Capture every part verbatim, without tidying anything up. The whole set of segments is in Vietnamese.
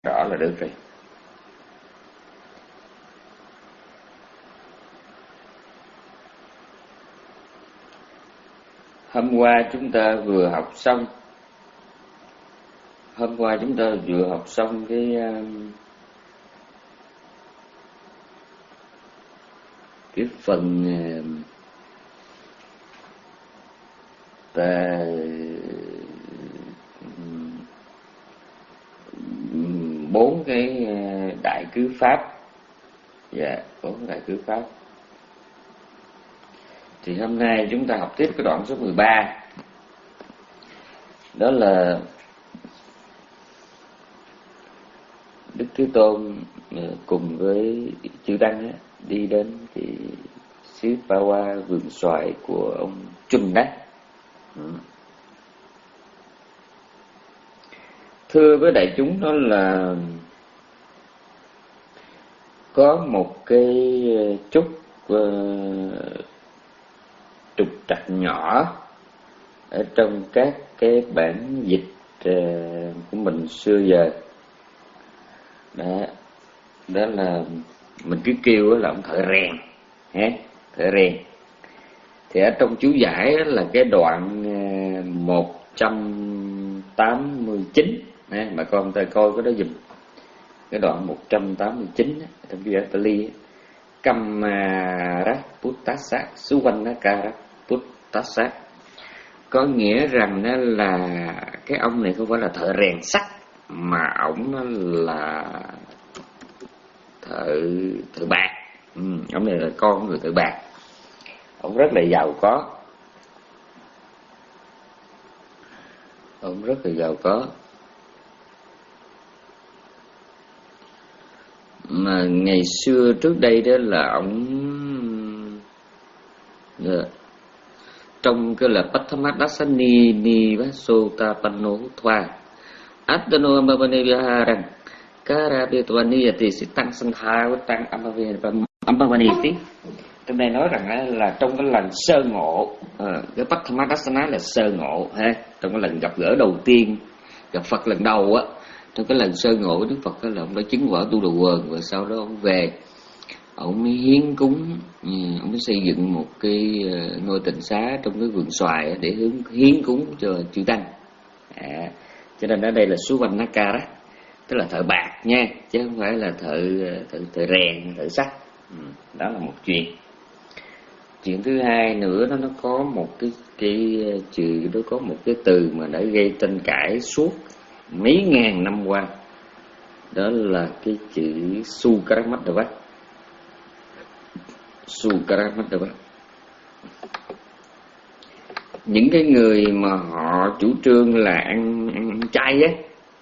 rõ là được rồi. Hôm qua chúng ta vừa học xong Hôm qua chúng ta vừa học xong cái cái phần ta bốn cái đại cứ pháp. Dạ, bốn đại cứ pháp. Thì hôm nay chúng ta học tiếp cái đoạn số mười ba. Đó là Đức Thế Tôn cùng với chư tăng đi đến cái xứ Pa-wa, vườn xoài của ông Chum Đắc. Thưa với đại chúng, đó là có một cái chút uh, trục trặc nhỏ ở trong các cái bản dịch uh, của mình xưa giờ. Đó, đó là mình cứ kêu là ông thợ rèn, ha, thợ rèn. Thì ở trong chú giải là cái đoạn một trăm tám mươi chín, ha, mà con ta coi cái đó dùm. Cái đoạn một trăm tám mươi chín trong chú giải Pali, Kamara Puttasa Suvanakara Puttasa, có nghĩa rằng đó là cái ông này không phải là thợ rèn sắt, mà ổng là thợ thợ bạc. Ừ, ổng này là con người thợ bạc. Ổng rất là giàu có. Ổng rất là giàu có. Mà ngày xưa trước đây đó là ổng yeah. trong cái là Patthamadasani Nivasotapanno Thoa Atano Ambavane Viharang Karabetwaniyati Sitang Sangha Tăng Ambavaniti. Trong đây nói rằng là trong cái lần sơ ngộ, cái Patthamadasana là sơ ngộ, ha, trong cái lần gặp gỡ đầu tiên, gặp Phật lần đầu á, trong cái lần sơ ngộ của Đức Phật đó là ông đã chứng quả tu đồ quần, và sau đó ông về, ông mới hiến cúng, ông mới xây dựng một cái ngôi tịnh xá trong cái vườn xoài để hướng hiến cúng cho chư tăng. À, cho nên ở đây là Suvanakara, tức là thợ bạc nha, chứ không phải là thợ thợ, thợ rèn, thợ sắt. Ừ, đó là một chuyện. Chuyện thứ hai nữa đó, nó có một cái cái chữ đó, có một cái từ mà đã gây tranh cãi suốt mấy ngàn năm qua. Đó là cái chữ Sukaramadava. Sukaramadava. Những cái người mà họ chủ trương là ăn, ăn chay á,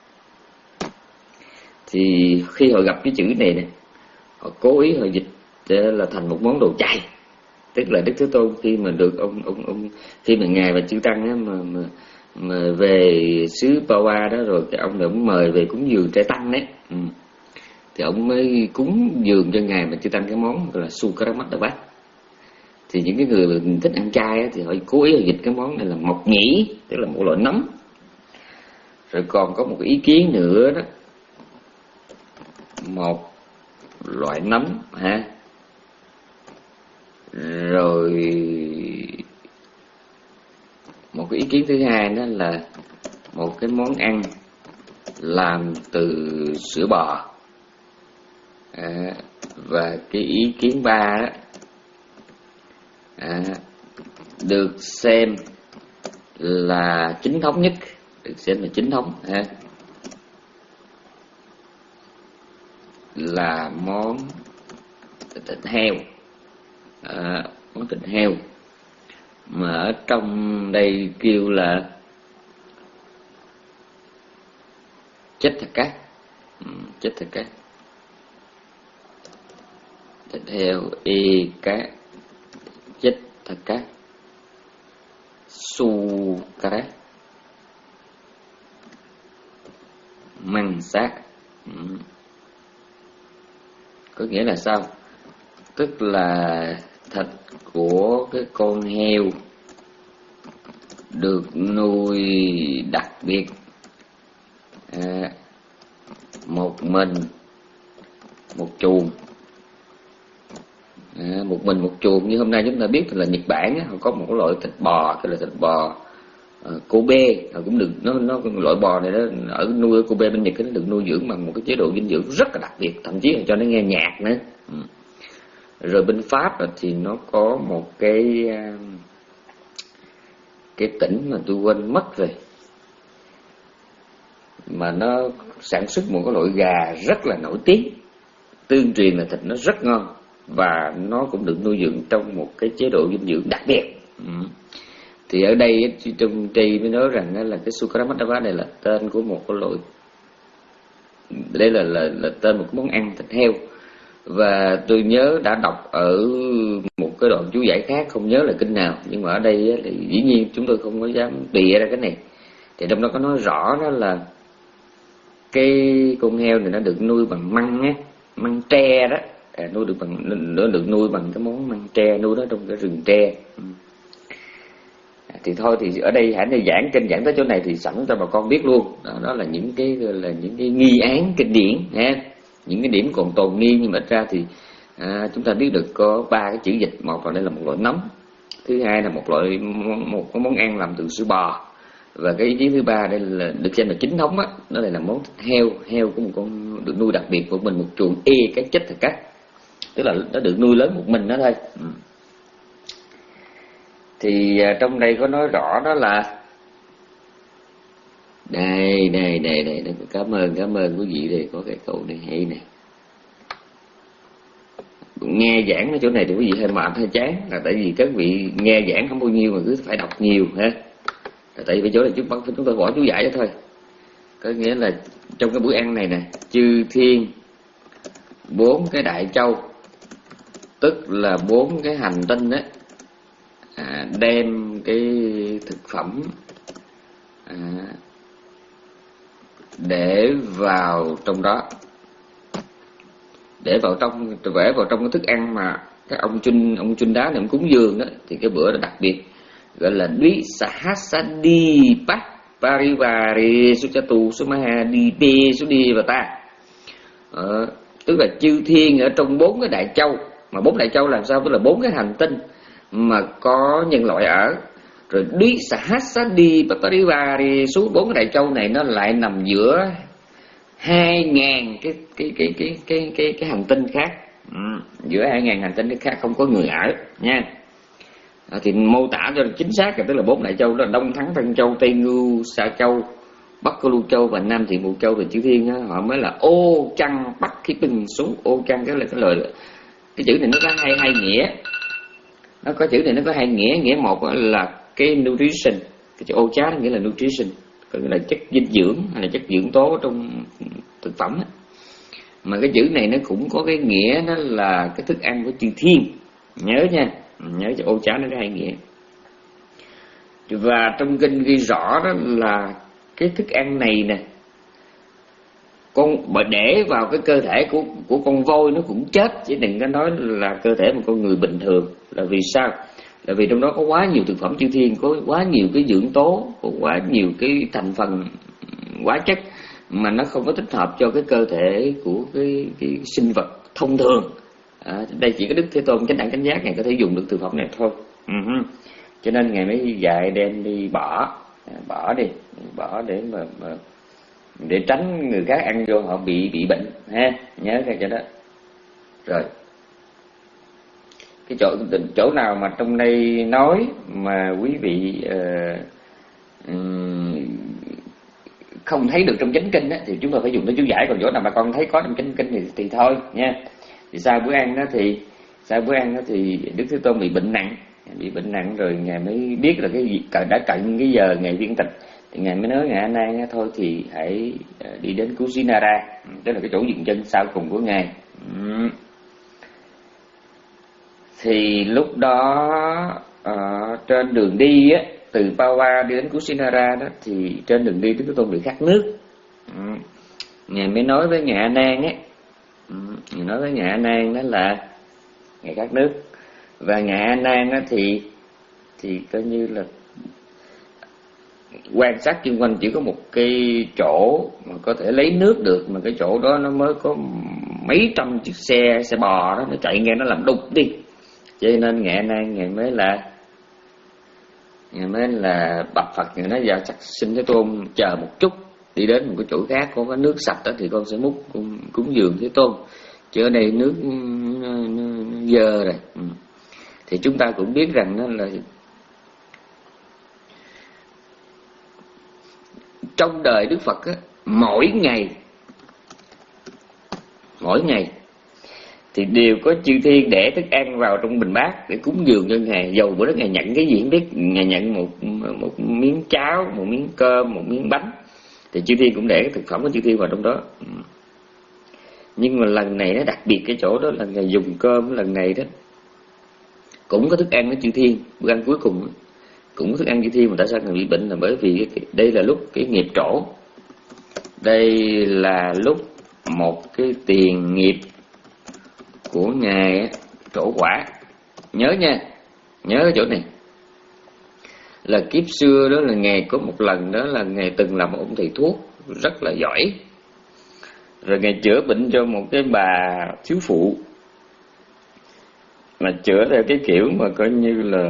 thì khi họ gặp cái chữ này nè, họ cố ý họ dịch là thành một món đồ chay. Tức là Đức Thế Tôn khi mà được ông ông ông khi mà ngài và chư tăng á, mà, mà mà về xứ Pa-wa đó rồi, cái ông này ông mời về cúng dường trai tăng đấy. Ừ. Thì ông mới cúng dường cho ngài và chư tăng cái món gọi là Sukaramadava. Thì những cái người thích ăn chay á, thì họ cố ý dịch cái món này là mộc nhĩ, tức là một loại nấm. Rồi còn có một ý kiến nữa đó, một loại nấm, ha. Rồi một cái ý kiến thứ hai đó là một cái món ăn làm từ sữa bò. À, và cái ý kiến ba đó, à, được xem là chính thống nhất, được xem là chính thống, ha, là món thịt heo. À, món thịt heo mà ở trong đây kêu là chết thịt cá. Ừ, chết thịt cá, thịt heo y cá, chết thịt cá, Sukara, măng xác. Ừ. Có nghĩa là sao? Tức là thịt của cái con heo được nuôi đặc biệt, à, một mình một chuồng. À, một mình một chuồng như hôm nay chúng ta biết là Nhật Bản á, họ có một cái loại thịt bò, cái là thịt bò uh, Kobe, họ cũng được nó nó loại bò này đó ở nuôi ở Kobe bên Nhật nó được nuôi dưỡng bằng một cái chế độ dinh dưỡng rất là đặc biệt, thậm chí là cho nó nghe nhạc nữa. Ừ. Rồi bên Pháp thì nó có một cái cái tỉnh mà tôi quên mất rồi, mà nó sản xuất một cái loại gà rất là nổi tiếng, tương truyền là thịt nó rất ngon và nó cũng được nuôi dưỡng trong một cái chế độ dinh dưỡng đặc biệt. Ừ. Thì ở đây trong tri mới nói rằng là cái Sukramadava này là tên của một cái loại, đây là, là là tên một cái món ăn thịt heo. Và tôi nhớ đã đọc ở một cái đoạn chú giải khác, không nhớ là kinh nào, nhưng mà ở đây thì dĩ nhiên chúng tôi không có dám bịa ra cái này. Thì trong đó có nói rõ đó là cái con heo này nó được nuôi bằng măng á, măng tre đó, à, nuôi được bằng nó được nuôi bằng cái món măng tre, nuôi đó trong cái rừng tre. À, thì thôi thì ở đây hãy nên giảng kinh giảng tới chỗ này thì sẵn cho bà con biết luôn. Đó, đó là những cái là những cái nghi án kinh điển ha. Những cái điểm còn tồn nghi, nhưng mà ít ra thì à, chúng ta biết được có ba cái chữ dịch. Một là đây là một loại nấm, thứ hai là một loại một cái món ăn làm từ sữa bò, và cái ý kiến thứ ba đây là được xem là chính thống á, nó đây là món thịt heo. Heo của một con được nuôi đặc biệt của mình, một chuồng e cái chết thật cắt, tức là nó được nuôi lớn một mình nó thôi. Ừ. Thì à, trong đây có nói rõ đó là đây đây đây đây, đây. Cảm ơn cảm ơn quý vị, đây có cái câu này hay nè. Nghe giảng ở chỗ này thì quý vị hơi mệt hơi chán, là tại vì các vị nghe giảng không bao nhiêu mà cứ phải đọc nhiều ha. Là tại vì chỗ này chúng ta chúng tôi bỏ chú giải đó thôi. Có nghĩa là trong cái bữa ăn này nè, chư thiên bốn cái đại châu, tức là bốn cái hành tinh á, à, đem cái thực phẩm à, để vào trong đó, để vào trong vẽ vào trong cái thức ăn mà cái ông chun ông chun đá này ông cúng dường đó, thì cái bữa đó đặc biệt gọi là Dwi Sahasadi Pak Parivari Suchatu Sumaha Dipe Sudivata. Ờ, tức là chư thiên ở trong bốn cái đại châu, mà bốn đại châu làm sao, tức là bốn cái hành tinh mà có nhân loại ở. Rồi Dwi Sahasadi Pak Parivari, số bốn cái đại châu này nó lại nằm giữa hai ngàn cái cái cái cái cái cái cái hành tinh khác. Ừ, giữa hai ngàn hành tinh khác không có người ở nha. À, thì mô tả cho chính xác là tức là bốn đại châu đó là Đông Thắng, Tân Châu, Tây Ngưu, Sa Châu, Bắc Cô Lu Châu và Nam Thiện Bộ Châu. Thì chữ thiên á, họ mới là ô trăng bắc khí bình xuống. Ô trăng cái là cái lời cái chữ này nó có hai hai nghĩa. Nó có chữ này nó có hai nghĩa. Nghĩa một là cái nutrition, cái chữ ô chá nghĩa là nutrition, gọi là chất dinh dưỡng hay là chất dưỡng tố trong thực phẩm á. Mà cái chữ này nó cũng có cái nghĩa nó là cái thức ăn của chư thiên. Nhớ nha, nhớ cho ô chá nó có hai nghĩa. Và trong kinh ghi rõ đó là cái thức ăn này nè, con mà để vào cái cơ thể của của con voi nó cũng chết, chứ đừng có nói là cơ thể một con người bình thường. Là vì sao? Là vì trong đó có quá nhiều thực phẩm chư thiên, có quá nhiều cái dưỡng tố, có quá nhiều cái thành phần hóa chất mà nó không có thích hợp cho cái cơ thể của cái, cái sinh vật thông thường. À, đây chỉ có Đức Thế Tôn chánh đẳng chánh giác Ngài có thể dùng được thực phẩm này thôi. Uh-huh. Cho nên Ngài mới dạy đem đi bỏ, bỏ đi, bỏ để mà, mà để tránh người khác ăn vô họ bị bị bệnh ha, nhớ cái chỗ đó. Rồi cái chỗ chỗ nào mà trong đây nói mà quý vị uh, um, không thấy được trong chánh kinh á, thì chúng ta phải dùng tới chú giải. Còn chỗ nào mà con thấy có trong chánh kinh thì thì thôi nha. Thì sau bữa ăn đó thì sau bữa ăn đó thì Đức Thế Tôn bị bệnh nặng, bị bệnh nặng rồi Ngài mới biết là cái gì đã cận cái giờ Ngài viên tịch, thì Ngài mới nói Ngài A Nan thôi thì hãy đi đến Kusinara, tức là cái chỗ dừng chân sau cùng của Ngài. Ừ. Thì lúc đó ở trên đường đi á, từ Pawa đi đến Kusinara đó, thì trên đường đi Đức Thế Tôn bị khát nước. Ừ. Ngài mới nói với Ngài A Nan á, ừ. Ngài nói với Ngài A Nan đó là Ngài khát nước. Và Ngài A Nan á thì thì coi như là quan sát xung quanh chỉ có một cái chỗ mà có thể lấy nước được, mà cái chỗ đó nó mới có mấy trăm chiếc xe xe bò đó nó chạy ngang nó làm đục đi. Cho nên ngày nay ngày mới là ngày mới là bạch Phật, người nói giờ chắc xin Thế Tôn chờ một chút, đi đến một cái chỗ khác có cái nước sạch đó thì con sẽ múc cúng, cúng dường Thế Tôn, chứ ở đây nước nó, nó, nó dơ rồi. Ừ. Thì chúng ta cũng biết rằng đó là trong đời Đức Phật á, mỗi ngày mỗi ngày thì đều có chư thiên để thức ăn vào trong bình bát để cúng dường cho Ngài. Dầu bữa đó Ngài nhận cái gì không biết, Ngài nhận một một miếng cháo, một miếng cơm, một miếng bánh, thì chư thiên cũng để cái thực phẩm của chư thiên vào trong đó. Nhưng mà lần này nó đặc biệt cái chỗ đó là Ngài dùng cơm lần này đó cũng có thức ăn của chư thiên, bữa ăn cuối cùng cũng có thức ăn chư thiên. Mà tại sao Ngài bị bệnh là bởi vì cái, đây là lúc cái nghiệp trổ, đây là lúc một cái tiền nghiệp của Ngài trổ quả. Nhớ nha, nhớ cái chỗ này là kiếp xưa đó là Ngài có một lần đó là Ngài từng làm một ông thầy thuốc rất là giỏi, rồi Ngài chữa bệnh cho một cái bà thiếu phụ, mà chữa theo cái kiểu mà coi như là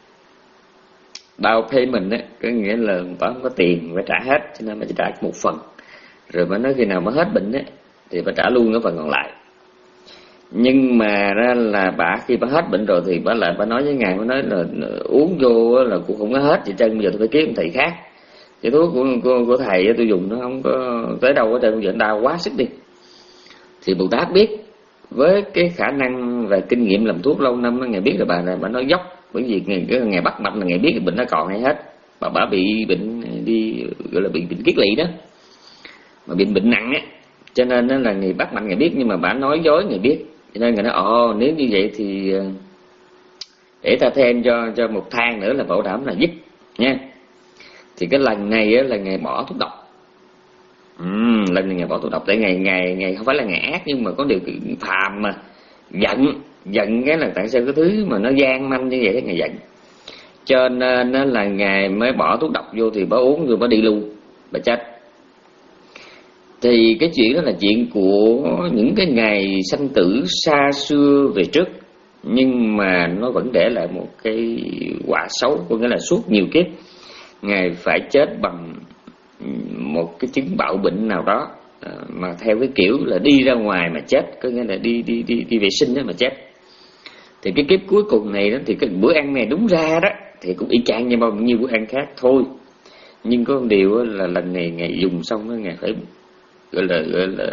down payment á, có nghĩa là bà không có tiền phải trả hết, cho nên bà chỉ trả một phần, rồi bà nói khi nào mà hết bệnh á thì bà trả luôn cái phần còn lại. Nhưng mà ra là bà khi bà hết bệnh rồi thì bà lại bà nói với Ngài, bà nói là uống vô là cũng không có hết vậy trơn, bây giờ tôi phải kiếm một thầy khác, cái thuốc của, của, của thầy tôi dùng nó không có tới đâu hết trơn, bây giờ đau quá sức đi. Thì Bồ Tát biết với cái khả năng và kinh nghiệm làm thuốc lâu năm, Ngài biết là bà này bà nói dốc, bởi vì ngày, cái ngày bắt mạch là Ngài biết bệnh nó còn hay hết. Bà bà bị bệnh đi gọi là bị bệnh kiết lỵ đó, mà bị bệnh nặng á, cho nên đó là Ngài bắt mạch Ngài biết, nhưng mà bà nói dối Ngài biết. Cho nên Ngài nói ồ nếu như vậy thì để ta thêm cho cho một thang nữa là bảo đảm là dứt nha. Thì cái lần này á, là Ngài bỏ thuốc độc. uhm, lần này Ngài bỏ thuốc độc tại ngày ngày ngày không phải là Ngài ác, nhưng mà có điều kiện phàm mà giận giận cái là tại sao cái thứ mà nó gian manh như vậy Ngài giận, cho nên đó là Ngài mới bỏ thuốc độc vô, thì bà uống rồi bà đi luôn, bà chết. Thì cái chuyện đó là chuyện của những cái ngày sanh tử xa xưa về trước, nhưng mà nó vẫn để lại một cái quả xấu, có nghĩa là suốt nhiều kiếp Ngài phải chết bằng một cái chứng bạo bệnh nào đó, mà theo cái kiểu là đi ra ngoài mà chết, có nghĩa là đi đi đi đi vệ sinh đó mà chết. Thì cái kiếp cuối cùng này đó, thì cái bữa ăn này đúng ra đó thì cũng y chang như bao nhiêu bữa ăn khác thôi, nhưng có một điều là lần này Ngài dùng xong đó, Ngài phải gọi là gọi là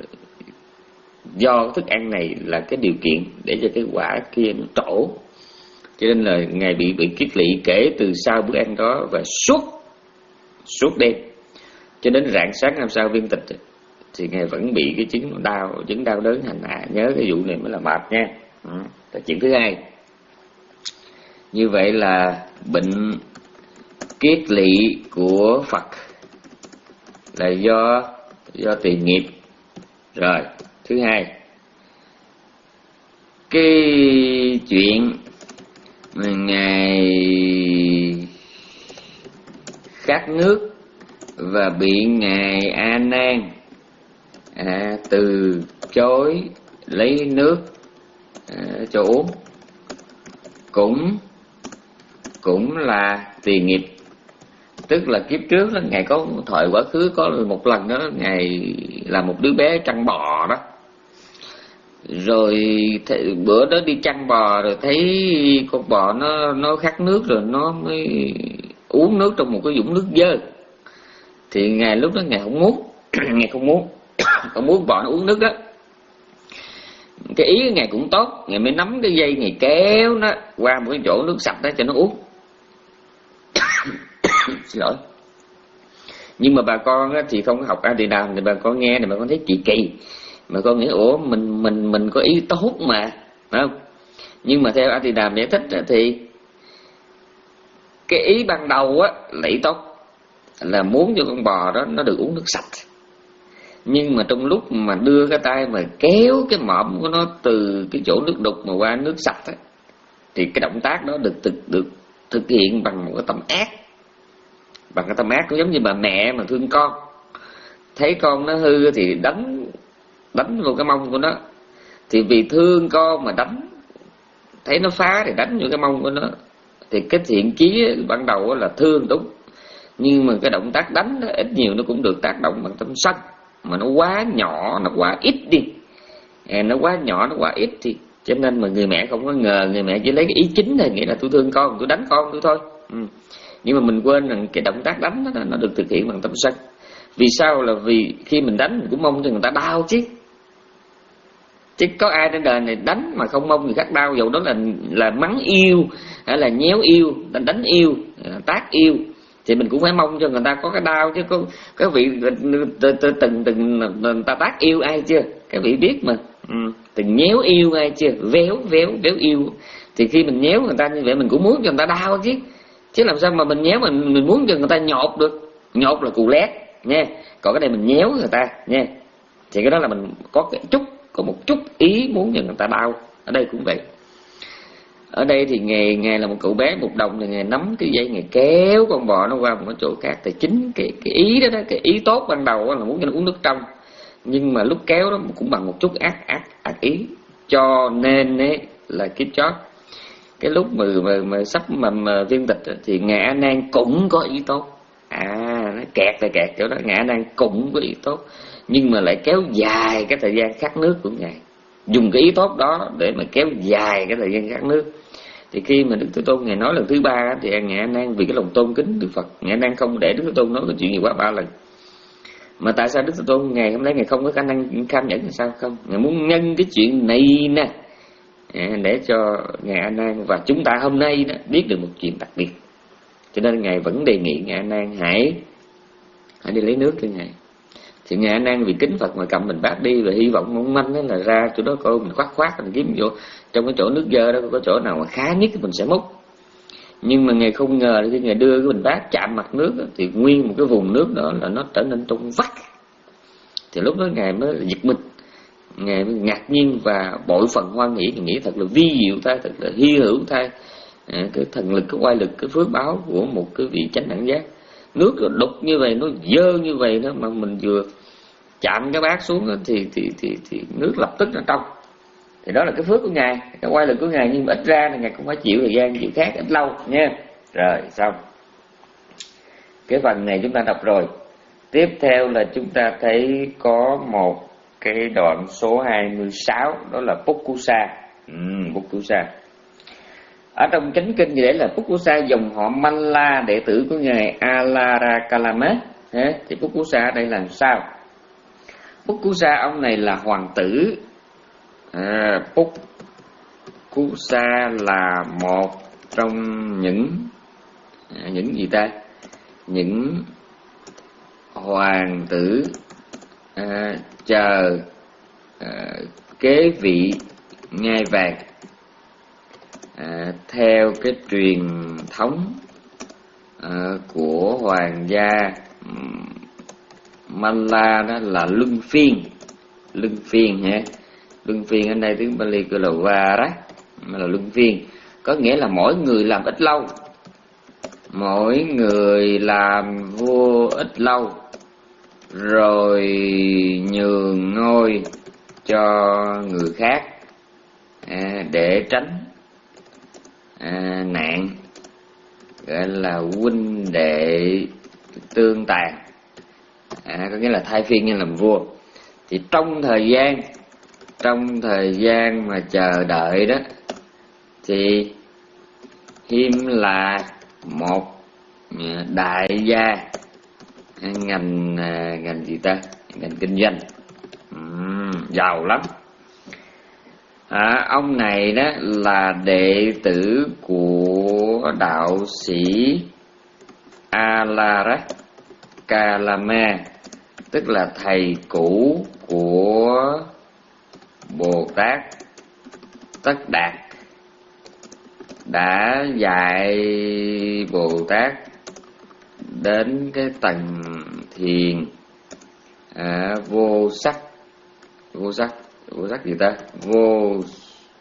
do thức ăn này là cái điều kiện để cho cái quả kia nó trổ, cho nên là Ngài bị bị kiết lỵ kể từ sau bữa ăn đó và suốt suốt đêm cho đến rạng sáng hôm sau viên tịch thì Ngài vẫn bị cái chứng đau chứng đau đớn hành hạ. Nhớ cái vụ này mới là mệt nha. Ừ. Là chuyện thứ hai. Như vậy là bệnh kiết lỵ của Phật là do do tiền nghiệp. Rồi thứ hai, cái chuyện mà Ngài khát nước và bị Ngài A Nan à, từ chối lấy nước à, cho uống cũng cũng là tiền nghiệp. Tức là kiếp trước đó, Ngài có thời quá khứ có một lần đó Ngài là một đứa bé chăn bò đó, rồi th- bữa đó đi chăn bò rồi thấy con bò nó nó khát nước, rồi nó mới uống nước trong một cái vũng nước dơ. Thì Ngài lúc đó Ngài không muốn Ngài không muốn không muốn bò nó uống nước đó. Cái ý của Ngài cũng tốt, Ngài mới nắm cái dây Ngài kéo nó qua một cái chỗ nước sạch đó cho nó uống. Xin lỗi. Nhưng mà bà con thì không có học A Tỳ Đàm, thì bà con nghe thì bà con thấy kỳ kỳ, mà con nghĩ ủa mình mình mình có ý tốt mà, phải không? Nhưng mà theo A Tỳ Đàm giải thích thì cái ý ban đầu á là ý tốt, là muốn cho con bò đó nó được uống nước sạch. Nhưng mà trong lúc mà đưa cái tay mà kéo cái mõm của nó từ cái chỗ nước đục mà qua nước sạch á, thì cái động tác đó được thực được thực hiện bằng một cái tâm ác. Bằng cái tâm ác cũng giống như bà mẹ mà thương con, thấy con nó hư thì đánh đánh vào cái mông của nó, thì vì thương con mà đánh, thấy nó phá thì đánh vô cái mông của nó. Thì cái thiện chí ban đầu là thương đúng, nhưng mà cái động tác đánh đó, ít nhiều nó cũng được tác động bằng tâm sân, mà nó quá nhỏ, nó quá ít đi, à, nó quá nhỏ, nó quá ít thì cho nên mà người mẹ không có ngờ, người mẹ chỉ lấy cái ý chính thôi, nghĩa là tôi thương con, tôi đánh con tôi thôi. Ừ. Nhưng mà mình quên rằng cái động tác đánh đó nó được thực hiện bằng tâm sân. Vì sao? Là vì khi mình đánh mình cũng mong cho người ta đau chứ. Chứ có ai trên đời này đánh mà không mong người khác đau, dầu đó là là mắng yêu hay là nhéo yêu, đánh yêu, tác yêu, thì mình cũng phải mong cho người ta có cái đau chứ. Có các vị từng từng người ta tác yêu ai chưa? Các vị biết mà. Ừ. Từng nhéo yêu ai chưa? Véo véo véo yêu. Thì khi mình nhéo người ta như vậy mình cũng muốn cho người ta đau chứ. Chứ làm sao mà mình nhéo mình mình muốn cho người ta nhột được? Nhột là cù lét nha. Còn cái này mình nhéo người ta nha. Thì cái đó là mình có cái chút, có một chút ý muốn cho người ta đau. Ở đây cũng vậy. Ở đây thì Ngài, Ngài là một cậu bé một đồng, thì Ngài nắm cái dây, Ngài kéo con bò nó qua một cái chỗ khác. Thì chính cái, cái ý đó, đó, cái ý tốt ban đầu là muốn cho nó uống nước trong, nhưng mà lúc kéo đó cũng bằng một chút ác ác ác ý. Cho nên ấy, là cái chót cái lúc mà, mà, mà sắp mà, mà viên tịch thì Ngài A Nan cũng có ý tốt. À, nó kẹt là kẹt chỗ đó. Ngài A Nan cũng có ý tốt, nhưng mà lại kéo dài cái thời gian khát nước của Ngài, dùng cái ý tốt đó để mà kéo dài cái thời gian khát nước. Thì khi mà Đức Thế Tôn Ngài nói lần thứ ba thì Ngài A Nan vì cái lòng tôn kính Đức Phật, Ngài A Nan không để Đức Thế Tôn nói cái chuyện gì quá ba lần. Mà tại sao Đức Thế Tôn Ngài hôm nay Ngài không có khả năng kham nhẫn là sao không? Ngài muốn nhân cái chuyện này nè để cho Ngài A Nan và chúng ta hôm nay đó biết được một chuyện đặc biệt. Cho nên Ngài vẫn đề nghị Ngài A Nan hãy hãy đi lấy nước cho Ngài. Thì Ngài A Nan vì kính Phật mà cầm mình bát đi, và hy vọng mong manh đó là ra chỗ đó coi mình khoát khoát mình kiếm chỗ trong cái chỗ nước dơ đó có chỗ nào mà khá nhất thì mình sẽ múc. Nhưng mà Ngài không ngờ khi Ngài đưa cái bình bát chạm mặt nước đó, thì nguyên một cái vùng nước đó là nó trở nên trong vắt. Thì lúc đó Ngài mới giật mình, Ngài mới ngạc nhiên và bội phần hoan hỷ, nghĩ thật là vi diệu thay, thật là hy hữu thay, à, cái thần lực, cái oai lực, cái phước báo của một cái vị chánh đẳng giác. Nước nó đục như vậy, nó dơ như vậy đó, mà mình vừa chạm cái bát xuống đó, thì, thì thì thì nước lập tức nó trong. Thì đó là cái phước của Ngài, cái oai lực của Ngài, nhưng mà ít ra là Ngài cũng phải chịu thời gian chịu khác ít lâu nha. Rồi xong cái phần này chúng ta đọc rồi. Tiếp theo là chúng ta thấy có một cái đoạn số hai mươi sáu, đó là Pukkusa. Ừ, Pukkusa. Ở trong chánh kinh thì để là Pukkusa dòng họ Malla, đệ tử của Ngài Alarakalama. Thì Pukkusa ở đây là sao? Pukkusa ông này là hoàng tử. à, Pukkusa là một trong những à, những gì ta? Những hoàng tử à, chờ à, kế vị ngai vàng. À, theo cái truyền thống à, của hoàng gia Malla đó là luân phiên. Luân phiên ha. Luân phiên ở đây tiếng Pali gọi là Vara, là luân phiên, có nghĩa là mỗi người làm ít lâu, mỗi người làm vua ít lâu, rồi nhường ngôi cho người khác à, để tránh à, nạn, gọi là huynh đệ tương tàn, à, có nghĩa là thay phiên như làm vua. Thì trong thời gian trong thời gian mà chờ đợi đó, thì Hiêm là một đại gia ngành ngành gì ta ngành kinh doanh, uhm, giàu lắm. À, ông này đó là đệ tử của đạo sĩ Alarakalama, tức là thầy cũ của Bồ Tát Tất Đạt, đã dạy Bồ Tát đến cái tầng thiền à, vô sắc vô sắc vô sắc gì ta vô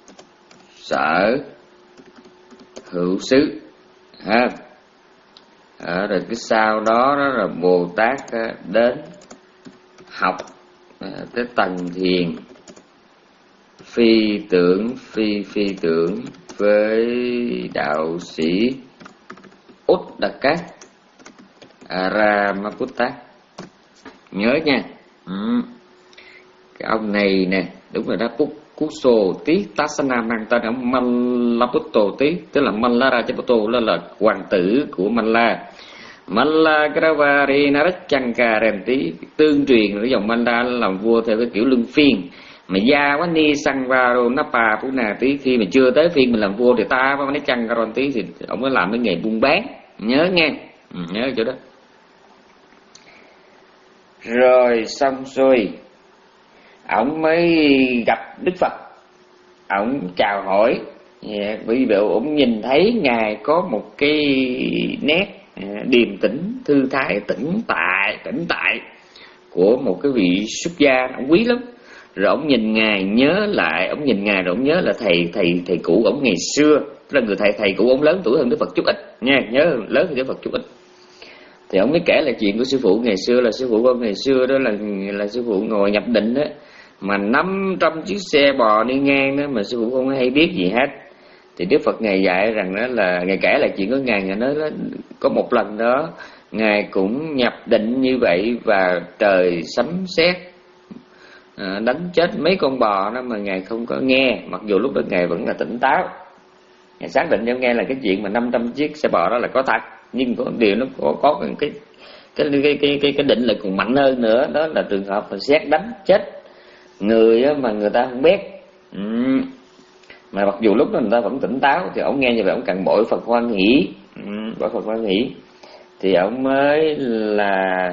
sở hữu xứ ha. À, rồi cái sau đó đó là Bồ Tát đến học à, tới tầng thiền phi tưởng phi phi tưởng với đạo sĩ Uddaka Aramaputta. Nhớ nha. Ừ. Cái ông này nè, đúng rồi đó, Kuso Tí Tasana, mang tên ông Malaputto Tí, tức là Mallarajaputto, là, là hoàng tử của Malla. Mallagravari Narachankarenti, tương truyền ở dòng Malla làm vua theo cái kiểu luân phiên. Mà gia quá ni sang vào napa puna tí, khi mà chưa tới phiên mình làm vua thì ta với nó chăng caron tí thì ông mới làm cái nghề buôn bán. Nhớ nghe. Ừ, nhớ chỗ đó. Rồi xong xuôi, ông mới gặp Đức Phật. Ông chào hỏi, bởi vì ông nhìn thấy ngài có một cái nét điềm tĩnh, thư thái, tĩnh tại, tĩnh tại của một cái vị xuất gia, ông quý lắm. Rồi ông nhìn ngài nhớ lại, ông nhìn ngài rồi ông nhớ là thầy thầy thầy cũ ông ngày xưa, tức là người thầy thầy cũ ông lớn tuổi hơn Đức Phật chút ít nha, nhớ lớn hơn Đức Phật chút ít. Thì ông mới kể lại chuyện của sư phụ ngày xưa, là sư phụ ông ngày xưa đó là là sư phụ ngồi nhập định đó, mà năm trăm chiếc xe bò đi ngang đó mà sư phụ không hay biết gì hết. Thì Đức Phật ngài dạy rằng đó là ngài kể lại chuyện của ngài, ngài nói đó, có một lần đó ngài cũng nhập định như vậy và trời sấm sét à, đánh chết mấy con bò đó mà ngài không có nghe, mặc dù lúc đó ngài vẫn là tỉnh táo. Ngài xác định cho nghe là cái chuyện mà năm trăm chiếc xe bò đó là có thật, nhưng có điều nó có có cái cái cái cái cái, cái định lực còn mạnh hơn nữa, đó là trường hợp mà sét đánh chết người đó mà người ta không biết. Ừ. Mà mặc dù lúc đó người ta vẫn tỉnh táo, thì ông nghe như vậy ông càng bội Phật hoan hỷ. Ừ, bội Phật hoan hỷ thì ông mới là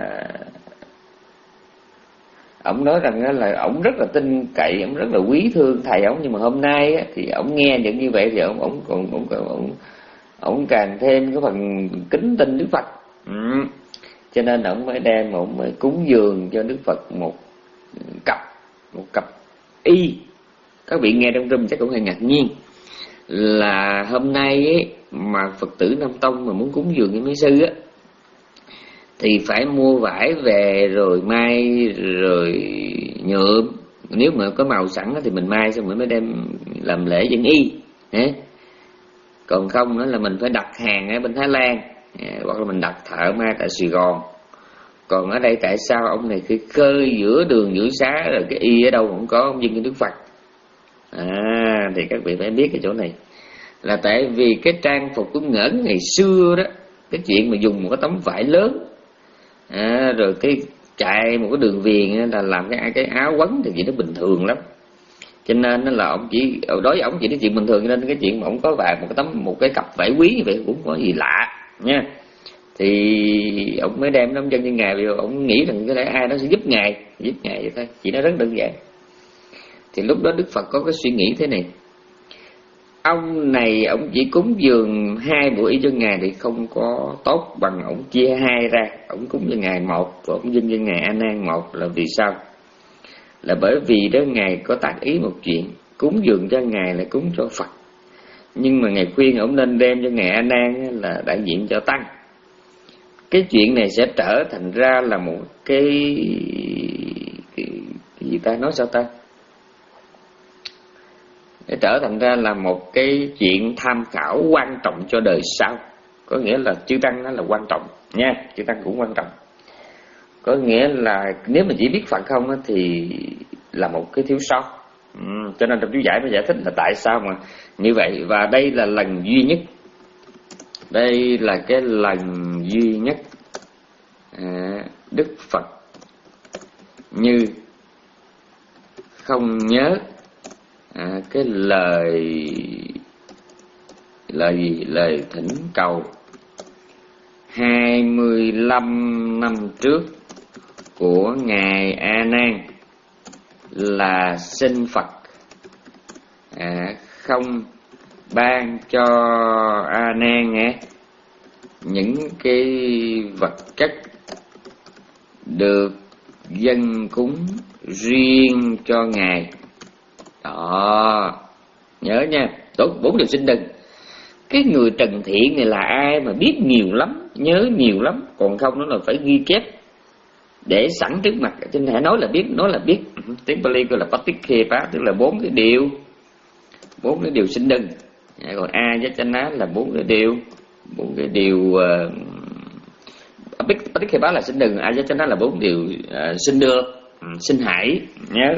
ông nói rằng là ông rất là tin cậy, ông rất là quý thương thầy ông, nhưng mà hôm nay á, thì ông nghe những như vậy thì ông ông còn ông ông ông càng thêm cái phần kính tin Đức Phật. Ừ. Cho nên ông mới đem ông mới cúng dường cho Đức Phật một cặp một cặp y. Các vị nghe trong rung chắc cũng hơi ngạc nhiên là hôm nay ấy, mà Phật tử Nam Tông mà muốn cúng dường với mấy sư á thì phải mua vải về rồi may rồi nhuộm. Nếu mà có màu sẵn thì mình may xong rồi mới đem làm lễ dân y. Còn không nữa là mình phải đặt hàng ở bên Thái Lan, hoặc là mình đặt thợ may tại Sài Gòn. Còn ở đây tại sao ông này khi khơi giữa đường giữa xá rồi cái y ở đâu cũng có, ông dâng cho Đức Phật. À thì các vị phải biết cái chỗ này là tại vì cái trang phục của Ngỡn ngày xưa đó, cái chuyện mà dùng một cái tấm vải lớn à, rồi cái chạy một cái đường viền là làm cái cái áo quấn thì chuyện nó bình thường lắm. Cho nên là ông chỉ đối với ông chỉ nói chuyện bình thường, cho nên cái chuyện mà ông có vài một cái tấm một cái cặp vải quý như vậy cũng có gì lạ nha. Thì ông mới đem nông dân cho ngài, vì ông nghĩ rằng cái lẽ ai nó sẽ giúp ngài, giúp ngài vậy thôi, chỉ nó rất đơn giản. Thì lúc đó Đức Phật có cái suy nghĩ thế này: ông này ông chỉ cúng dường hai bộ y cho ngài thì không có tốt bằng ông chia hai ra, ông cúng cho ngài một và ông dâng cho ngài A Nan một. Là vì sao? Là bởi vì đó ngài có tác ý một chuyện, cúng dường cho ngài là cúng cho Phật, nhưng mà ngài khuyên ông nên đem cho ngài A Nan là đại diện cho tăng. Cái chuyện này sẽ trở thành ra là một cái cái, cái gì ta nói sao ta để trở thành ra là một cái chuyện tham khảo quan trọng cho đời sau. Có nghĩa là chư tăng nó là quan trọng nha, chư tăng cũng quan trọng. Có nghĩa là nếu mà chỉ biết Phật không thì là một cái thiếu sót. Ừ, cho nên trong chú giải mới giải thích là tại sao mà như vậy. Và đây là lần duy nhất, đây là cái lần duy nhất à, Đức Phật như không nhớ à, cái lời lời gì lời thỉnh cầu hai mươi lăm năm trước của ngài A Nan là xin Phật à, không ban cho A Nan nghe những cái vật chất được dâng cúng riêng cho ngài. Đó, nhớ nha, tốt bốn điều xin đừng. cái người trần thiện này là ai mà biết nhiều lắm, nhớ nhiều lắm, còn không nó là phải ghi chép để sẵn trước mặt. Cho nên hãy nói là biết, nói là biết. Tiếng Pali gọi là Patikhepa, tức là bốn cái điều, bốn cái điều sinh đừng. Còn Ayatana là bốn cái điều, bốn cái điều uh, Patikhepa là sinh đừng, Ayatana là bốn điều uh, sinh được, um, sinh hải, nhớ.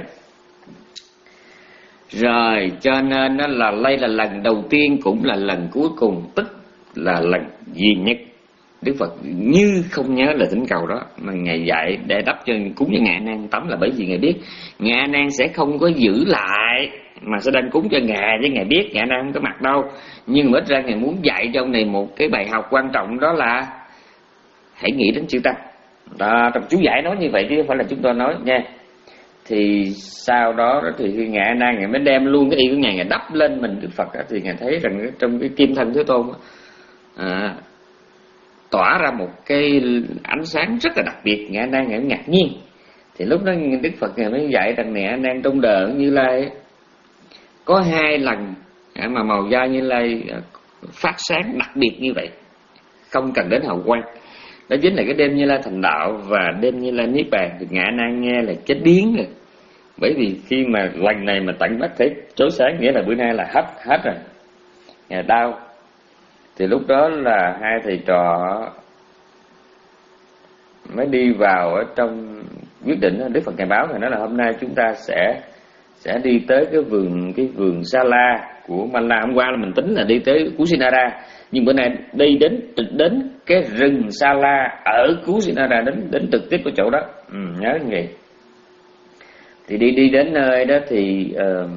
Rồi cho nên nó là đây là lần đầu tiên cũng là lần cuối cùng, tức là lần duy nhất. Đức Phật như không nhớ lời thỉnh cầu đó mà Ngài dạy để đắp cho cúng cho Ngài A Nan tắm, là bởi vì Ngài biết Ngài A Nan sẽ không có giữ lại mà sẽ đang cúng cho Ngài, với Ngài biết Ngài A Nan không có mặt đâu. Nhưng mà ít ra Ngài muốn dạy trong này một cái bài học quan trọng, đó là hãy nghĩ đến chư Tăng. Đó, trong chú giải nói như vậy chứ không phải là chúng tôi nói nha. Thì sau đó thì khi Ngài A Nan Ngài mới đem luôn cái y của Ngài, Ngài đắp lên mình Đức Phật đó, thì Ngài thấy rằng trong cái kim thân Thế Tôn đó, à, tỏa ra một cái ánh sáng rất là đặc biệt. Ngài A Nan Ngài ngạc nhiên. Thì lúc đó Đức Phật Ngài mới dạy rằng Ngài A Nan trong đời Như Lai có hai lần mà màu da Như Lai phát sáng đặc biệt như vậy, không cần đến hào quang. Đó chính là cái đêm Như Lai thành đạo và đêm Như Lai niết bàn. Thì Ngài A Nan nghe là chết điếng rồi, bởi vì khi mà lần này mà tận mắt thấy chói sáng, nghĩa là bữa nay là hết hết rồi, Ngài đau. Thì lúc đó là hai thầy trò mới đi vào ở trong quyết định. Đức Phật Ngài báo Ngài nói là hôm nay chúng ta sẽ sẽ đi tới cái vườn cái vườn Sa La của Mala. Hôm qua là mình tính là đi tới Kusinara, nhưng bữa nay đi đến đến cái rừng Sa La ở Kusinara, đến đến trực tiếp cái chỗ đó. Ừ, nhớ như vậy. Thì đi đi đến nơi đó thì uh,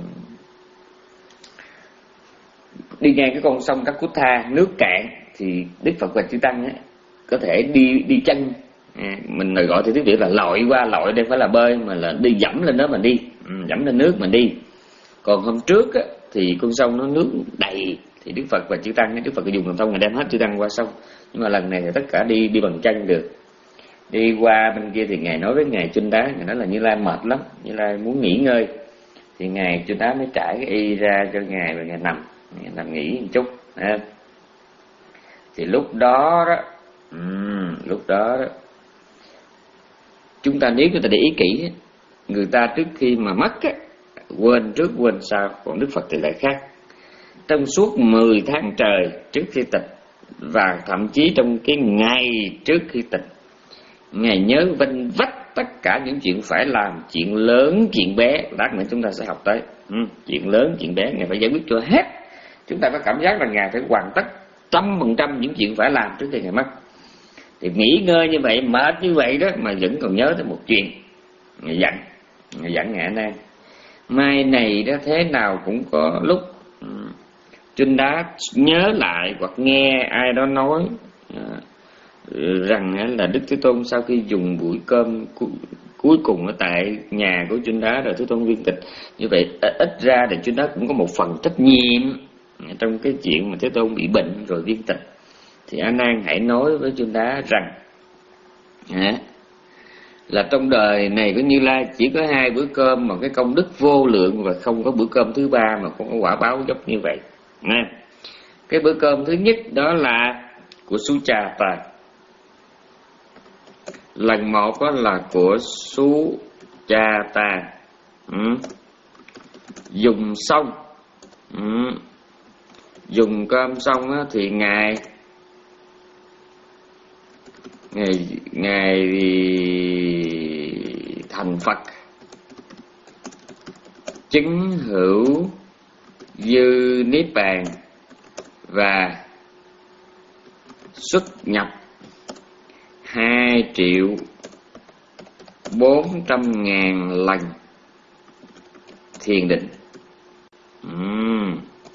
đi ngang cái con sông Kakutha, nước cạn, thì Đức Phật và chư Tăng ấy, có thể đi đi chân, à, mình gọi thì tiếng Việt là lội qua. Lội đây phải là bơi, mà là đi dẫm lên đó mà đi, ừ, dẫm lên nước mà đi. Còn hôm trước á, thì con sông nó nước đầy, thì Đức Phật và chư Tăng, Đức Phật dùng thần thông Ngài đem hết chư Tăng qua sông. Nhưng mà lần này thì tất cả đi đi bằng chân được. Đi qua bên kia thì Ngài nói với Ngài Chun Đá, Ngài nói là Như Lai mệt lắm, Như Lai muốn nghỉ ngơi. Thì Ngài Chun Đá mới trải cái y ra cho Ngài và Ngài nằm, Ngài nằm nghỉ một chút. À. Thì lúc đó đó, um, lúc đó đó, chúng ta nếu chúng ta để ý kỹ, người ta trước khi mà mất á, quên trước quên sau, còn Đức Phật thì lại khác. Trong suốt mười tháng trời trước khi tịch, và thậm chí trong cái ngày trước khi tịch, Ngài nhớ vanh vách tất cả những chuyện phải làm, chuyện lớn, chuyện bé. Lát nữa chúng ta sẽ học tới. Ừ, chuyện lớn, chuyện bé Ngài phải giải quyết cho hết. Chúng ta có cảm giác là Ngài phải hoàn tất trăm phần trăm những chuyện phải làm trước khi Ngài mất. Thì nghỉ ngơi như vậy, mệt như vậy đó, mà vẫn còn nhớ tới một chuyện. Ngài dặn, Ngài dặn Ngài A Nan: mai này đó thế nào cũng có lúc Chun Đá nhớ lại hoặc nghe ai đó nói à, rằng là Đức Thế Tôn sau khi dùng buổi cơm cu, cuối cùng ở tại nhà của Chun Đá rồi Thế Tôn viên tịch. Như vậy ít ra thì Chun Đá cũng có một phần trách nhiệm trong cái chuyện mà Thế Tôn bị bệnh rồi viên tịch. Thì A Nan hãy nói với Chun Đá rằng à, là trong đời này của Như Lai chỉ có hai bữa cơm mà cái công đức vô lượng, và không có bữa cơm thứ ba mà không có quả báo dốc như vậy. Nè, cái bữa cơm thứ nhất đó là của Suchata. Lần một đó là của Suchata. Ừ. Dùng xong, ừ. dùng cơm xong á, thì ngài ngài ngài thành Phật, chứng hữu dư niết bàn và xuất nhập hai triệu bốn trăm ngàn lần thiền định. uhm.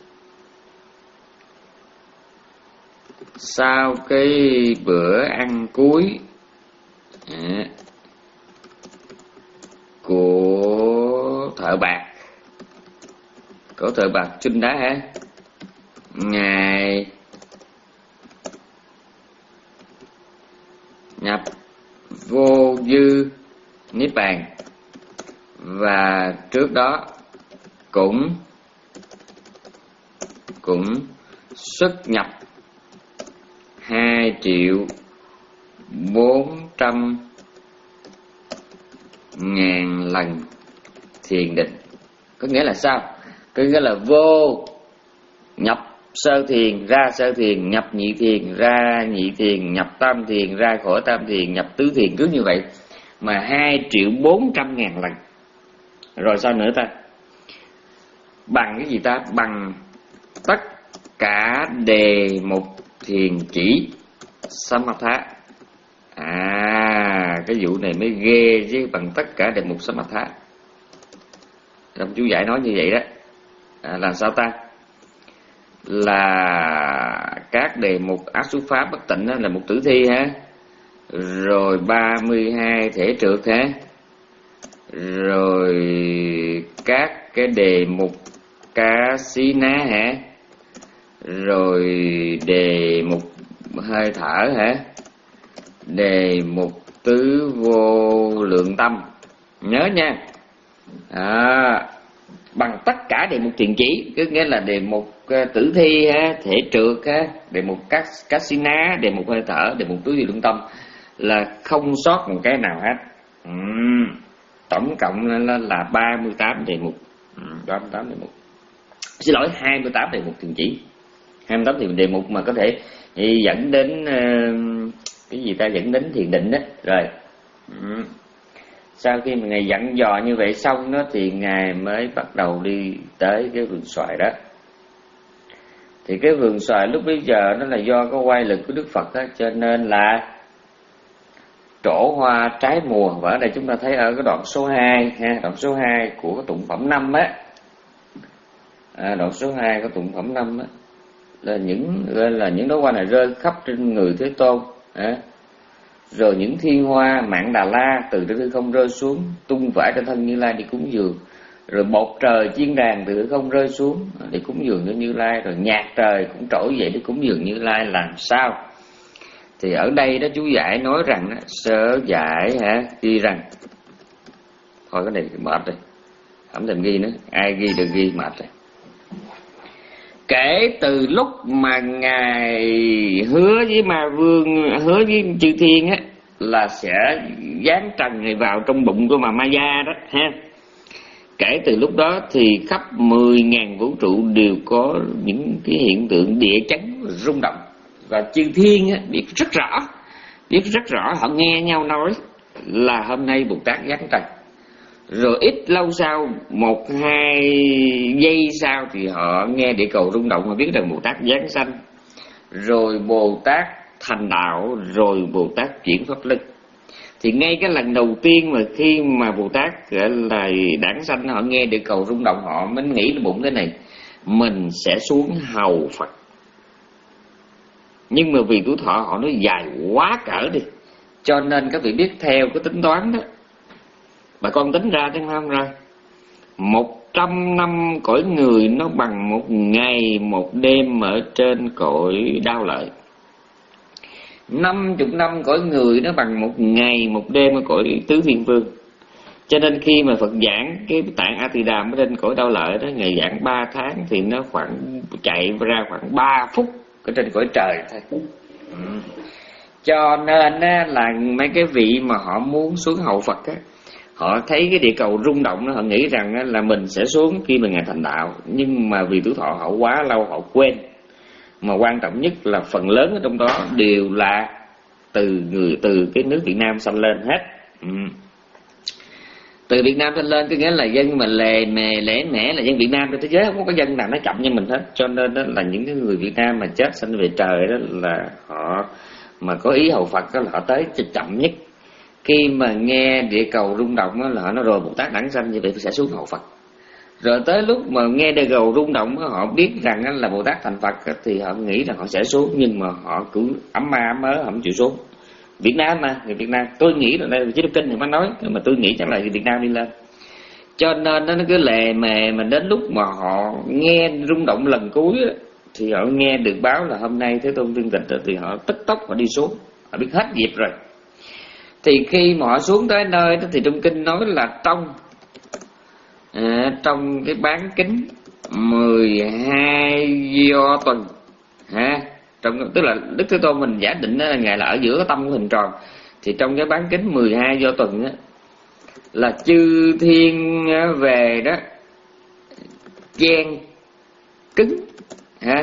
Sau cái bữa ăn cuối à, của thợ bạc của thợ bạc Chun Đá hả, ngài nhập vô dư niết bàn, và trước đó cũng cũng xuất nhập hai triệu bốn trăm ngàn lần thiền định. Có nghĩa là sao? Có nghĩa là vô nhập sơ thiền, ra sơ thiền, nhập nhị thiền, ra nhị thiền, nhập tam thiền, ra khỏi tam thiền, nhập tứ thiền, cứ như vậy mà hai triệu bốn trăm ngàn lần. Rồi sao nữa ta? Bằng cái gì ta? Bằng tất cả đề mục thiền chỉ Samatha. À, cái vụ này mới ghê chứ. Bằng tất cả đề mục Samatha. Trong chú giải nói như vậy đó. À, là sao ta? Là các đề mục Asufa bất tịnh là một tử thi ha. Rồi ba mươi hai thể trượt ha. Rồi các cái đề mục Kasina hả? Rồi đề mục hơi thở hả? Đề mục tứ vô lượng tâm. Nhớ nha. À, bằng tất cả đề mục thiền chỉ, cứ nghĩa là đề mục tử thi ha, thể trượt ha, đề mục Kasina, đề mục hơi thở, đề mục tứ vô lượng tâm, là không sót một cái nào hết. uhm. Tổng cộng là, là ba mươi tám đề mục. uhm, ba mươi tám đề mục. Xin lỗi, hai mươi tám đề mục thiền chỉ. hai mươi tám thì đề mục mà có thể dẫn đến uh, cái gì ta, dẫn đến thiền định đó. Rồi uhm. Sau khi mà Ngài dặn dò như vậy xong đó, thì Ngài mới bắt đầu đi tới cái vườn xoài đó. Thì cái vườn xoài lúc bấy giờ nó là do có oai lực của Đức Phật đó, cho nên là trổ hoa trái mùa. Và ở đây chúng ta thấy ở cái đoạn số hai ha, đoạn số hai của cái tụng phẩm năm á, à, đoạn số hai của tụng phẩm năm á, là những là những đóa hoa này rơi khắp trên người Thế Tôn. À, rồi những thiên hoa mạn Đà La từ trên hư không rơi xuống, tung vải trên thân Như Lai đi cúng dường. Rồi bột trời chiên đàn từ hư không rơi xuống để cúng dường cho Như Lai. Rồi nhạc trời cũng trỗi dậy để cúng dường Như Lai. Làm sao? Thì ở đây đó chú giải nói rằng đó, sớ giải hả, ghi rằng thôi cái này mệt rồi, không thèm ghi nữa, ai ghi được ghi mệt rồi. Kể từ lúc mà Ngài hứa với Ma Vương, hứa với chư thiên á, là sẽ giáng trần này vào trong bụng của mà Maya đó ha. Kể từ lúc đó thì khắp mười ngàn vũ trụ đều có những cái hiện tượng địa chấn rung động. Và chư thiên á, biết rất rõ, biết rất rõ, họ nghe nhau nói là hôm nay Bồ Tát giáng trần. Rồi ít lâu sau, một hai giây sau thì họ nghe địa cầu rung động, họ biết rằng Bồ Tát giáng sanh. Rồi Bồ Tát thành đạo, rồi Bồ Tát chuyển pháp lực. Thì ngay cái lần đầu tiên mà khi mà Bồ Tát gọi là đản sanh, họ nghe địa cầu rung động, họ mới nghĩ là bụng thế này, mình sẽ xuống hầu Phật. Nhưng mà vì tuổi thọ họ nói dài quá cỡ đi, cho nên các vị biết theo cái tính toán đó, bà con tính ra thấy không ra, một trăm năm cõi người nó bằng một ngày một đêm ở trên cõi Đao Lợi. Năm chục năm cõi người nó bằng một ngày một đêm ở cõi Tứ Thiên Vương. Cho nên khi mà Phật giảng cái tạng A Tỳ Đàm ở trên cõi Đao Lợi đó, Ngài giảng ba tháng thì nó khoảng chạy ra khoảng ba phút ở trên cõi trời thôi. Ừ. Cho nên là mấy cái vị mà họ muốn xuống hậu Phật á, họ thấy cái địa cầu rung động đó, họ nghĩ rằng là mình sẽ xuống khi mà Ngài thành đạo. Nhưng mà vì tuổi thọ họ quá lâu họ quên. Mà quan trọng nhất là phần lớn ở trong đó đều là từ người từ cái nước Việt Nam sanh lên hết. Ừ. Từ Việt Nam sanh lên có nghĩa là dân mà lề mề lẽ mẽ là dân Việt Nam trên thế giới, không có dân nào nó chậm như mình hết. Cho nên đó là những cái người Việt Nam mà chết sanh về trời đó là họ mà có ý hầu Phật đó là họ tới chậm nhất. Khi mà nghe địa cầu rung động đó là họ nói rồi Bồ Tát đản sanh như vậy sẽ xuống hầu Phật. Rồi tới lúc mà nghe địa cầu rung động đó, họ biết rằng là Bồ Tát thành Phật thì họ nghĩ là họ sẽ xuống, nhưng mà họ cứ ấm ma ấm ớ không chịu xuống. Việt Nam mà, người Việt Nam, tôi nghĩ là đây là chế độ kinh thì mới nói, nhưng mà tôi nghĩ chắc là Việt Nam đi lên. Cho nên nó cứ lề mề mà đến lúc mà họ nghe rung động lần cuối đó, thì họ nghe được báo là hôm nay Thế Tôn viên tịch thì họ tức tốc họ đi xuống, họ biết hết dịp rồi. Thì khi mà họ xuống tới nơi đó thì trong kinh nói là trong à, trong cái bán kính mười hai do tuần ha. Trong tức là Đức Thế Tôn mình giả định đó là ngài là ở giữa cái tâm của hình tròn, thì trong cái bán kính mười hai do tuần đó, là chư thiên về đó chen cứng ha,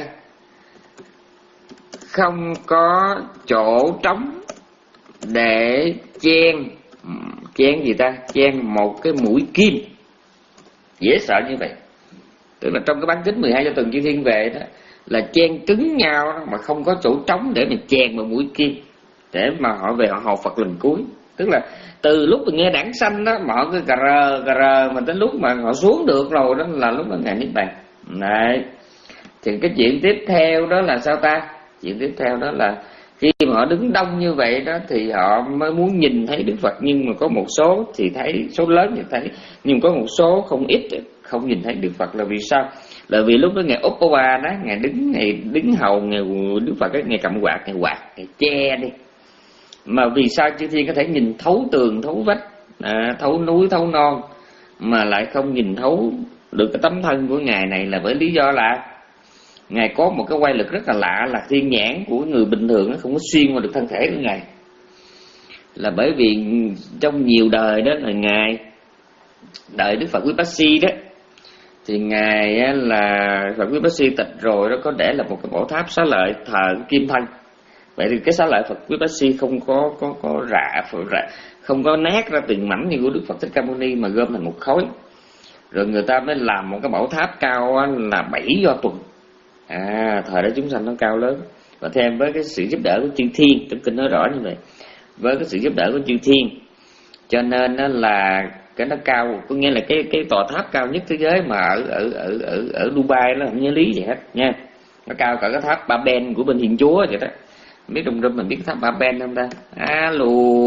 không có chỗ trống để chen chen gì ta chen một cái mũi kim, dễ sợ như vậy. Tức là trong cái bán kính mười hai cho tuần chư thiên về đó là chen cứng nhau đó, mà không có chỗ trống để mà chèn một mũi kim để mà họ về họ học Phật lần cuối. Tức là từ lúc mình nghe đảng sanh đó mà họ cứ cà rờ cà rờ, mà đến lúc mà họ xuống được rồi đó là lúc đó ngài niết bàn. Đấy. Thì cái chuyện tiếp theo đó là sao ta? Chuyện tiếp theo đó là khi mà họ đứng đông như vậy đó thì họ mới muốn nhìn thấy Đức Phật, nhưng mà có một số thì thấy, số lớn thì thấy, nhưng có một số không ít không nhìn thấy Đức Phật. Là vì sao? Là vì lúc đó ngài Upa đó, ngài đứng ngài đứng hầu ngài Đức Phật, ngài cầm quạt, ngài quạt, ngài che đi. Mà vì sao chư thiên có thể nhìn thấu tường, thấu vách, à, thấu núi, thấu non, mà lại không nhìn thấu được cái tấm thân của ngài này? Là với lý do là ngài có một cái quay lực rất là lạ, là thiên nhãn của người bình thường nó không có xuyên qua được thân thể của ngài. Là bởi vì trong nhiều đời đó là ngài đợi Đức Phật Vipassy đó, thì ngài là Phật Vipassy tịch rồi đó, có để là một cái bảo tháp xá lợi thờ kim thân. Vậy thì cái xá lợi Phật Vipassy không có có có rạ, rạ không có nát ra từng mảnh như của Đức Phật Thích Ca Mâu Ni, mà gom thành một khối. Rồi người ta mới làm một cái bảo tháp cao là bảy do tuần. À, thời đó chúng sanh nó cao lớn. Và thêm với cái sự giúp đỡ của chư thiên, trong kinh nói rõ như vậy, với cái sự giúp đỡ của chư thiên, cho nên nó là cái nó cao, có nghĩa là cái cái tòa tháp cao nhất thế giới mà ở ở ở ở ở Dubai nó không nhớ lý gì hết nha. Nó cao cả cái tháp Ba Ben của bên Thiên Chúa vậy đó. Biết trong râm mình biết cái tháp Ba Ben không ta? Alo,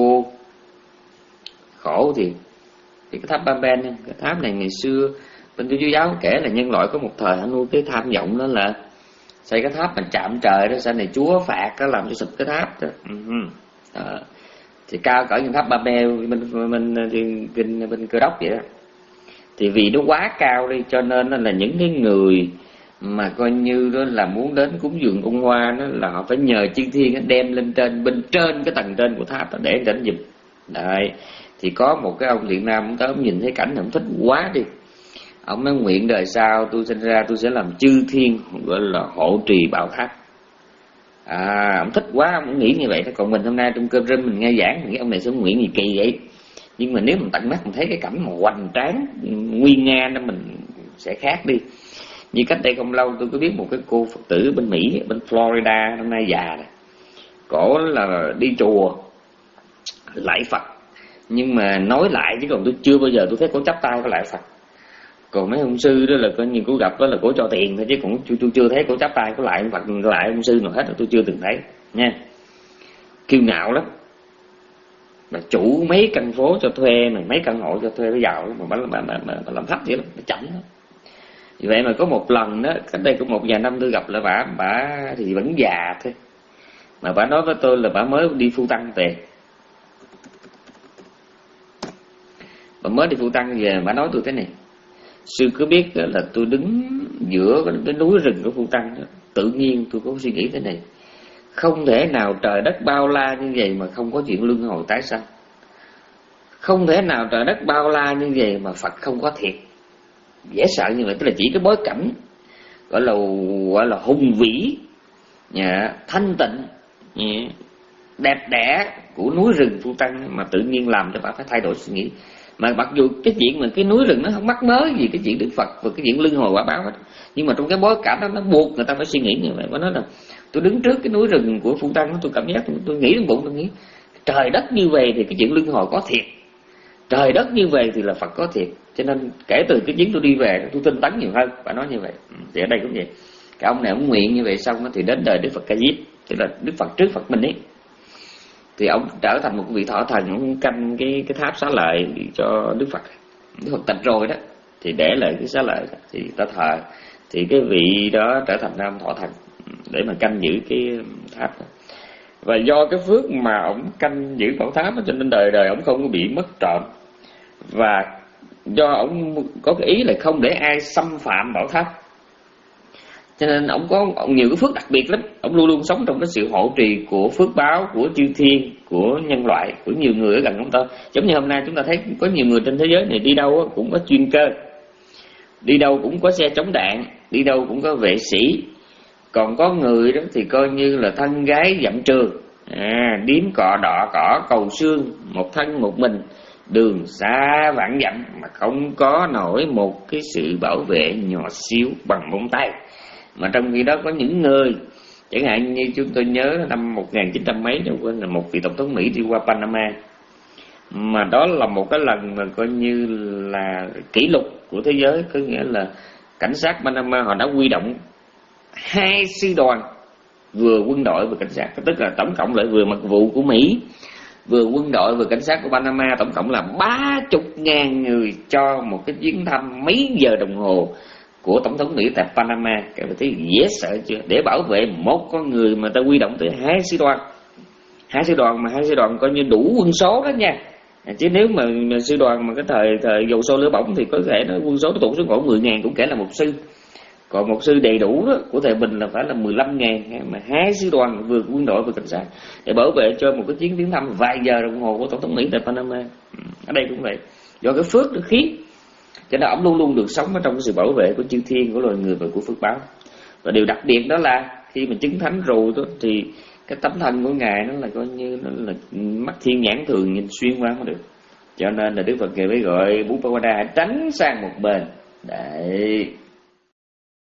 khổ thì thì cái tháp Ba Ben, cái tháp này ngày xưa bên Thiên Chúa giáo kể là nhân loại có một thời họ nuôi cái tham vọng đó là xây cái tháp mà chạm trời đó, sau này Chúa phạt đó, làm cho sụp cái tháp đó. Uh-huh. À, thì cao cỡ như tháp Ba Ben bên bên bên bên Cơ Đốc vậy đó. Thì vì nó quá cao đi, cho nên là những cái người mà coi như đó là muốn đến cúng dường ông Hoa đó, là họ phải nhờ chư thiên đem lên trên, bên trên cái tầng trên của tháp đó để đến giùm. Đấy. Thì có một cái ông Việt Nam ông tới, ông nhìn thấy cảnh ông thích quá đi, ông nói nguyện đời sau tôi sinh ra tôi sẽ làm chư thiên gọi là hộ trì bảo tháp. À, ông thích quá, ông nghĩ như vậy. Còn mình hôm nay trong cơm râm mình nghe giảng, mình nghĩ ông này sẽ nguyện gì kỳ vậy. Nhưng mà nếu mình tận mắt mình thấy cái cảnh mà hoành tráng nguy nga đó, mình sẽ khác đi. Như cách đây không lâu tôi có biết một cái cô Phật tử bên Mỹ, bên Florida, hôm nay già rồi. Cổ là đi chùa lạy Phật, nhưng mà nói lại chứ còn tôi chưa bao giờ tôi thấy cổ chắp tay có lạy Phật. Còn mấy ông sư đó là coi như cổ gặp đó là cổ cho tiền thôi, chứ cũng tôi, tôi chưa thấy cổ chắp tay có lại Phật, lại ông sư nào hết, tôi chưa từng thấy nha. Kiêu ngạo lắm, mà chủ mấy căn phố cho thuê, mà mấy căn hộ cho thuê, nó giàu lắm, mà bà, bà, bà, bà, bà làm thấp vậy lắm, nó chậm lắm. Vì vậy mà có một lần đó, cách đây cũng một vài năm tôi gặp là bà, bà thì vẫn già thôi, mà bà nói với tôi là bà mới đi phu tăng về. Bà mới đi phu tăng về, bà nói tôi thế này: sư cứ biết là tôi đứng giữa cái núi rừng của phu tăng đó, tự nhiên tôi có suy nghĩ thế này: không thể nào trời đất bao la như vậy mà không có chuyện luân hồi tái sanh. Không thể nào trời đất bao la như vậy mà Phật không có thiệt. Dễ sợ như vậy. Tức là chỉ cái bối cảnh gọi là gọi là hùng vĩ, thanh tịnh, đẹp đẽ của núi rừng phu tăng mà tự nhiên làm cho bà phải thay đổi suy nghĩ. Mà mặc dù cái chuyện mà cái núi rừng nó không mắc mớ gì cái chuyện Đức Phật và cái chuyện luân hồi quả báo hết, nhưng mà trong cái bối cảnh đó nó buộc người ta phải suy nghĩ như vậy. Nó nói là tôi đứng trước cái núi rừng của phu tăng, tôi cảm giác tôi, tôi nghĩ trong bụng, tôi nghĩ trời đất như vậy thì cái chuyện luân hồi có thiệt, trời đất như vậy thì là Phật có thiệt. Cho nên kể từ cái chuyến tôi đi về tôi tinh tấn nhiều hơn. Bà nói như vậy. Thì ở đây cũng vậy. Cái ông này ông nguyện như vậy xong thì đến đời Đức Phật Ca Diếp, tức là Đức Phật trước Phật mình ấy, thì ông trở thành một vị thọ thần, ông canh cái cái tháp xá lợi cho Đức Phật. Đức Phật tịch rồi đó thì để lại cái xá lợi thì ta thờ, thì cái vị đó trở thành nam thọ thần để mà canh giữ cái tháp đó. Và do cái phước mà ông canh giữ bảo tháp đó, cho nên đời đời ông không có bị mất trộm. Và do ông có cái ý là không để ai xâm phạm bảo tháp, Cho nên ông có ông nhiều cái phước đặc biệt lắm. Ông luôn luôn sống trong cái sự hộ trì của phước báo, của chư thiên, của nhân loại, của nhiều người ở gần ông ta. Giống như hôm nay chúng ta thấy có nhiều người trên thế giới này đi đâu cũng có chuyên cơ, đi đâu cũng có xe chống đạn, đi đâu cũng có vệ sĩ. Còn có người đó thì coi như là thân gái dặm trường, à, điếm cọ đọ cỏ cầu xương, một thân một mình, đường xa vạn dặm mà không có nổi một cái sự bảo vệ nhỏ xíu bằng móng tay. Mà trong khi đó có những người, chẳng hạn như chúng tôi nhớ năm một nghìn chín trăm mấy, quên là một vị tổng thống Mỹ đi qua Panama, mà đó là một cái lần mà coi như là kỷ lục của thế giới. Có nghĩa là cảnh sát Panama họ đã huy động hai sư đoàn, vừa quân đội vừa cảnh sát, tức là tổng cộng lại vừa mật vụ của Mỹ, vừa quân đội vừa cảnh sát của Panama, tổng cộng là ba chục ngàn người cho một cái chuyến thăm mấy giờ đồng hồ của tổng thống Mỹ tại Panama. Các bạn thấy dễ sợ chưa? Để bảo vệ một con người mà ta huy động tới hai sư đoàn, hai sư đoàn mà hai sư đoàn coi như đủ quân số đó nha. Chứ nếu mà, mà sư đoàn mà cái thời thời dầu sôi lửa bỏng thì có thể nó quân số nó tụt xuống khoảng mười ngàn cũng kể là một sư. Còn một sư đầy đủ đó của thời Bình là phải là mười lăm ngàn, mà hai sư đoàn vừa quân đội vừa cảnh sát để bảo vệ cho một cái chuyến viếng thăm vài giờ đồng hồ của tổng thống Mỹ tại Panama. Ở đây cũng vậy, do cái phước được khiến cho nên ông luôn luôn được sống ở trong sự bảo vệ của chư thiên, của loài người và của phước báo. Và điều đặc biệt đó là khi mình chứng thánh rồi đó, thì cái tấm thân của ngài nó là coi như nó là mắt thiên nhãn thường nhìn xuyên qua mới được. Cho nên là Đức Phật ngài mới gọi Buddha tránh sang một bên. Đấy.